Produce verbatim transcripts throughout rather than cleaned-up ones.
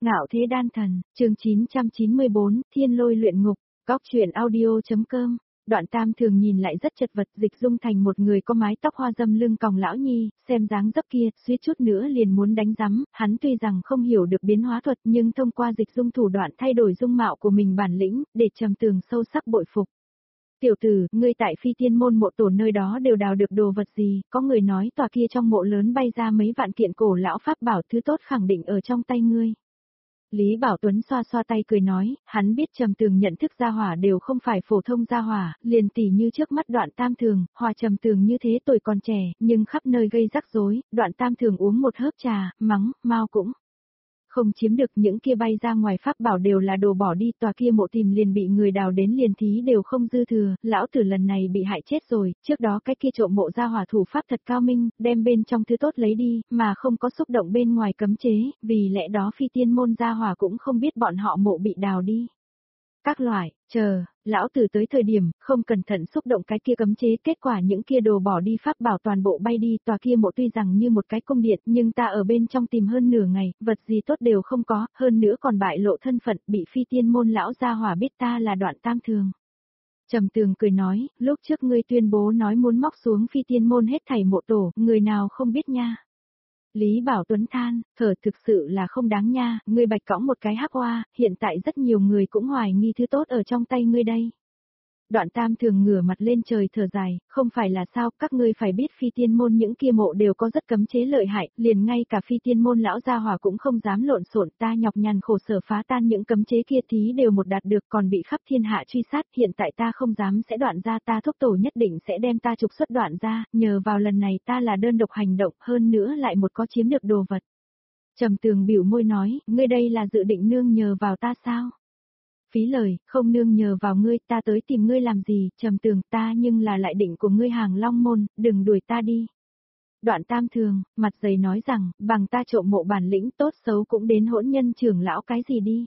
Ngạo Thế Đan Thần, chương chín trăm chín mươi bốn, Thiên Lôi Luyện Ngục, góc truyện audio.com. Đoạn Tam Thường nhìn lại rất chật vật, dịch dung thành một người có mái tóc hoa dâm lưng còng lão nhi, xem dáng dấp kia, suýt chút nữa liền muốn đánh rắm, hắn tuy rằng không hiểu được biến hóa thuật nhưng thông qua dịch dung thủ đoạn thay đổi dung mạo của mình bản lĩnh, để Trầm Tường sâu sắc bội phục. Tiểu tử, ngươi tại Phi Tiên môn mộ tổ nơi đó đều đào được đồ vật gì, có người nói tòa kia trong mộ lớn bay ra mấy vạn kiện cổ lão pháp bảo, thứ tốt khẳng định ở trong tay ngươi. Lý Bảo Tuấn xoa xoa tay cười nói, hắn biết Trầm Tường nhận thức gia hỏa đều không phải phổ thông gia hỏa, liền tỉ như trước mắt Đoạn Tam Thường, hòa Trầm Tường như thế tuổi còn trẻ, nhưng khắp nơi gây rắc rối, Đoạn Tam Thường uống một hớp trà, mắng, mau cũng không chiếm được, những kia bay ra ngoài pháp bảo đều là đồ bỏ đi, tòa kia mộ tìm liền bị người đào đến liền thí đều không dư thừa, lão tử lần này bị hại chết rồi, trước đó cái kia trộm mộ ra hỏa thủ pháp thật cao minh, đem bên trong thứ tốt lấy đi, mà không có xúc động bên ngoài cấm chế, vì lẽ đó Phi Tiên môn gia hỏa cũng không biết bọn họ mộ bị đào đi. Các loại, chờ, lão tử tới thời điểm, không cẩn thận xúc động cái kia cấm chế, kết quả những kia đồ bỏ đi pháp bảo toàn bộ bay đi, tòa kia mộ tuy rằng như một cái cung điện, nhưng ta ở bên trong tìm hơn nửa ngày, vật gì tốt đều không có, hơn nữa còn bại lộ thân phận, bị Phi Tiên môn lão gia hỏa biết ta là Đoạn Tam Thường. Trầm Tường cười nói, lúc trước ngươi tuyên bố nói muốn móc xuống Phi Tiên môn hết thảy mộ tổ, người nào không biết nha. Lý Bảo Tuấn than, thở thực sự là không đáng nha, ngươi bạch cõng một cái hắc hoa, hiện tại rất nhiều người cũng hoài nghi thứ tốt ở trong tay ngươi đây. Đoạn Tam Thường ngửa mặt lên trời thở dài, không phải là sao, các ngươi phải biết Phi Tiên môn những kia mộ đều có rất cấm chế lợi hại, liền ngay cả Phi Tiên môn lão gia hỏa cũng không dám lộn xộn, ta nhọc nhằn khổ sở phá tan những cấm chế kia thí đều một đạt được, còn bị khắp thiên hạ truy sát, hiện tại ta không dám sẽ Đoạn ra, ta thúc tổ nhất định sẽ đem ta trục xuất Đoạn ra, nhờ vào lần này ta là đơn độc hành động, hơn nữa lại một có chiếm được đồ vật. Trầm Tường biểu môi nói, ngươi đây là dự định nương nhờ vào ta sao? Phí lời, không nương nhờ vào ngươi, ta tới tìm ngươi làm gì, Trầm Tường, ta nhưng là lại định của ngươi Hàng Long môn, đừng đuổi ta đi. Đoạn Tam Thường, mặt dày nói rằng, bằng ta trộm mộ bản lĩnh tốt xấu cũng đến hỗn nhân trưởng lão cái gì đi.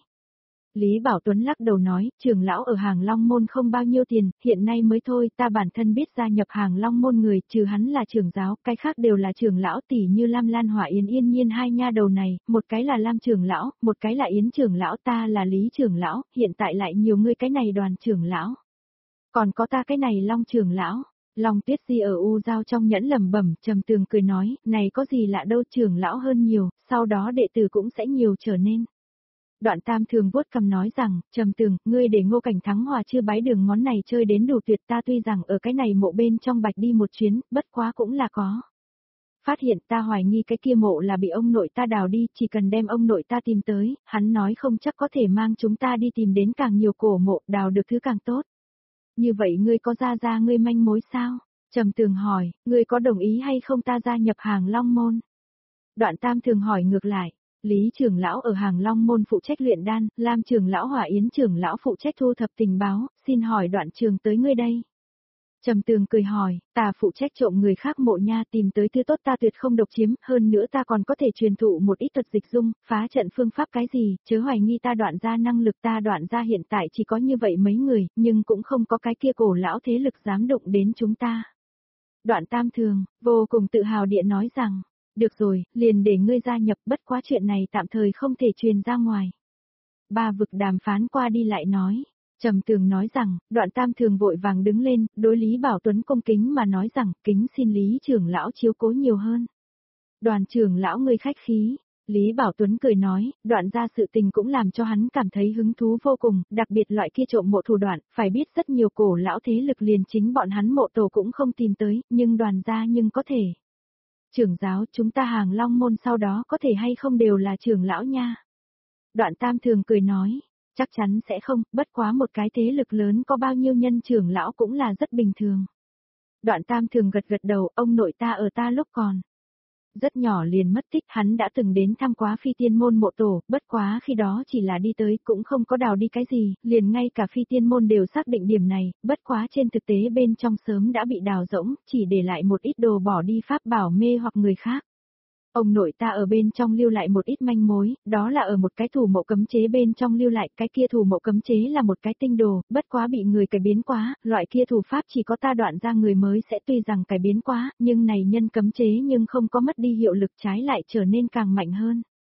Lý Bảo Tuấn lắc đầu nói, trưởng lão ở Hàng Long môn không bao nhiêu tiền, hiện nay mới thôi, ta bản thân biết gia nhập Hàng Long môn người, trừ hắn là trưởng giáo, cái khác đều là trưởng lão, tỷ như Lam Lan Hỏa Yến Yên Nhiên hai nha đầu này, một cái là Lam trưởng lão, một cái là Yến trưởng lão, ta là Lý trưởng lão, hiện tại lại nhiều người cái này Đoàn trưởng lão. Còn có ta cái này Long trưởng lão. Long Tuyết Di ở U Giao trong nhẫn lẩm bẩm, Trầm Tường cười nói, này có gì lạ đâu, trưởng lão hơn nhiều, sau đó đệ tử cũng sẽ nhiều trở nên. Đoạn Tam Thường vuốt cằm nói rằng, Trầm Tường, ngươi để Ngô Cảnh Thắng Hòa chưa bái đường ngón này chơi đến đủ tuyệt, ta tuy rằng ở cái này mộ bên trong bạch đi một chuyến, bất quá cũng là có. Phát hiện ta hoài nghi cái kia mộ là bị ông nội ta đào đi, chỉ cần đem ông nội ta tìm tới, hắn nói không chắc có thể mang chúng ta đi tìm đến càng nhiều cổ mộ, đào được thứ càng tốt. Như vậy ngươi có ra ra ngươi manh mối sao? Trầm Tường hỏi, ngươi có đồng ý hay không ta gia nhập Hàng Long môn? Đoạn Tam Thường hỏi ngược lại. Lý trưởng lão ở Hàng Long môn phụ trách luyện đan, Lam trưởng lão Hỏa Yến trưởng lão phụ trách thu thập tình báo, xin hỏi Đoạn trường tới ngươi đây. Trầm Tường cười hỏi, ta phụ trách trộm người khác mộ nha, tìm tới thứ tốt ta tuyệt không độc chiếm, hơn nữa ta còn có thể truyền thụ một ít thuật dịch dung, phá trận phương pháp cái gì, chớ hoài nghi ta Đoạn ra năng lực, ta Đoạn ra hiện tại chỉ có như vậy mấy người, nhưng cũng không có cái kia cổ lão thế lực dám đụng đến chúng ta. Đoạn Tam Thường, vô cùng tự hào địa nói rằng, được rồi, liền để ngươi gia nhập, bất quá chuyện này tạm thời không thể truyền ra ngoài. Ba vực đàm phán qua đi lại nói. Trầm Tường nói rằng, Đoạn Tam Thường vội vàng đứng lên, đối Lý Bảo Tuấn cung kính mà nói rằng, kính xin Lý trưởng lão chiếu cố nhiều hơn. Đoàn trưởng lão ngươi khách khí. Lý Bảo Tuấn cười nói, Đoạn ra sự tình cũng làm cho hắn cảm thấy hứng thú vô cùng, đặc biệt loại kia trộm mộ thủ đoạn, phải biết rất nhiều cổ lão thế lực liền chính bọn hắn mộ tổ cũng không tìm tới, nhưng Đoàn ra nhưng có thể. Trưởng giáo, chúng ta Hàng Long môn sau đó có thể hay không đều là trưởng lão nha. Đoạn Tam Thường cười nói, chắc chắn sẽ không, bất quá một cái thế lực lớn có bao nhiêu nhân trưởng lão cũng là rất bình thường. Đoạn Tam Thường gật gật đầu, ông nội ta ở ta lúc còn rất nhỏ liền mất tích, hắn đã từng đến thăm quá Phi Tiên môn mộ tổ, bất quá khi đó chỉ là đi tới, cũng không có đào đi cái gì, liền ngay cả Phi Tiên môn đều xác định điểm này, bất quá trên thực tế bên trong sớm đã bị đào rỗng, chỉ để lại một ít đồ bỏ đi pháp bảo mê hoặc người khác. Ông nội ta ở bên trong lưu lại một ít manh mối, đó là ở một cái thủ mộ cấm chế bên trong lưu lại, cái kia thủ mộ cấm chế là một cái tinh đồ, bất quá bị người cải biến quá, loại kia thủ pháp chỉ có ta Đoạn ra người mới sẽ, tuy rằng cải biến quá, nhưng này nhân cấm chế nhưng không có mất đi hiệu lực, trái lại trở nên càng mạnh hơn.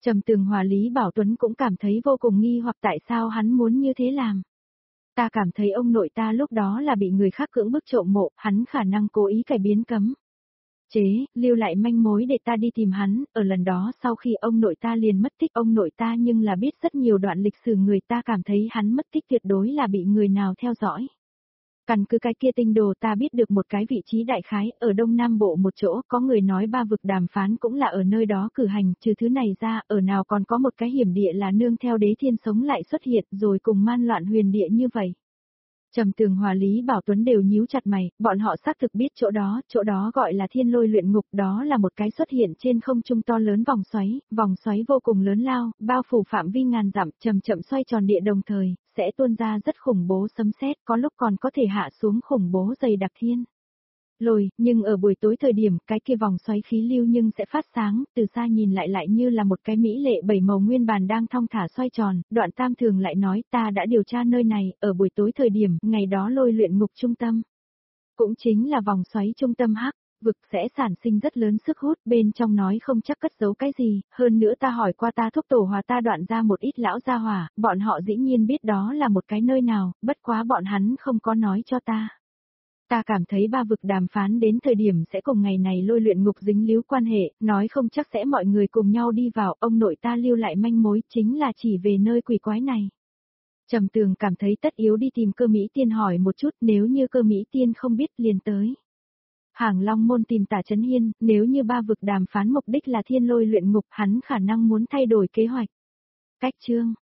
Trầm Tường Hòa Lý Bảo Tuấn cũng cảm thấy vô cùng nghi hoặc tại sao hắn muốn như thế làm. Ta cảm thấy ông nội ta lúc đó là bị người khác cưỡng bức trộm mộ, hắn khả năng cố ý cải biến cấm chế, lưu lại manh mối để ta đi tìm hắn, ở lần đó sau khi ông nội ta liền mất tích, ông nội ta nhưng là biết rất nhiều đoạn lịch sử, người ta cảm thấy hắn mất tích tuyệt đối là bị người nào theo dõi. Căn cứ cái kia tinh đồ ta biết được một cái vị trí đại khái, ở Đông Nam Bộ một chỗ, có người nói ba vực đàm phán cũng là ở nơi đó cử hành, trừ thứ này ra, ở nào còn có một cái hiểm địa là nương theo Đế Thiên sống lại xuất hiện rồi cùng man loạn huyền địa như vậy. Trầm Tường Hòa Lý Bảo Tuấn đều nhíu chặt mày, bọn họ xác thực biết chỗ đó, chỗ đó gọi là Thiên Lôi Luyện Ngục, đó là một cái xuất hiện trên không trung to lớn vòng xoáy, vòng xoáy vô cùng lớn lao, bao phủ phạm vi ngàn dặm, chậm chậm xoay tròn địa đồng thời, sẽ tuôn ra rất khủng bố sấm sét, có lúc còn có thể hạ xuống khủng bố dày đặc thiên lôi, nhưng ở buổi tối thời điểm, cái kia vòng xoáy khí lưu nhưng sẽ phát sáng, từ xa nhìn lại lại như là một cái mỹ lệ bảy màu nguyên bàn đang thong thả xoay tròn, Đoạn Tam Thường lại nói ta đã điều tra nơi này, ở buổi tối thời điểm, ngày đó lôi luyện ngục trung tâm. Cũng chính là vòng xoáy trung tâm hắc, vực sẽ sản sinh rất lớn sức hút, bên trong nói không chắc cất giấu cái gì, hơn nữa ta hỏi qua ta thúc tổ hòa ta Đoạn ra một ít lão gia hỏa, bọn họ dĩ nhiên biết đó là một cái nơi nào, bất quá bọn hắn không có nói cho ta. Ta cảm thấy ba vực đàm phán đến thời điểm sẽ cùng ngày này lôi luyện ngục dính líu quan hệ, nói không chắc sẽ mọi người cùng nhau đi vào, ông nội ta lưu lại manh mối chính là chỉ về nơi quỷ quái này. Trầm Tường cảm thấy tất yếu đi tìm Cơ Mỹ Tiên hỏi một chút, nếu như Cơ Mỹ Tiên không biết liền tới. Hàng Long Môn tìm Tả Chấn Hiên, nếu như ba vực đàm phán mục đích là Thiên Lôi Luyện Ngục, hắn khả năng muốn thay đổi kế hoạch. Cách chương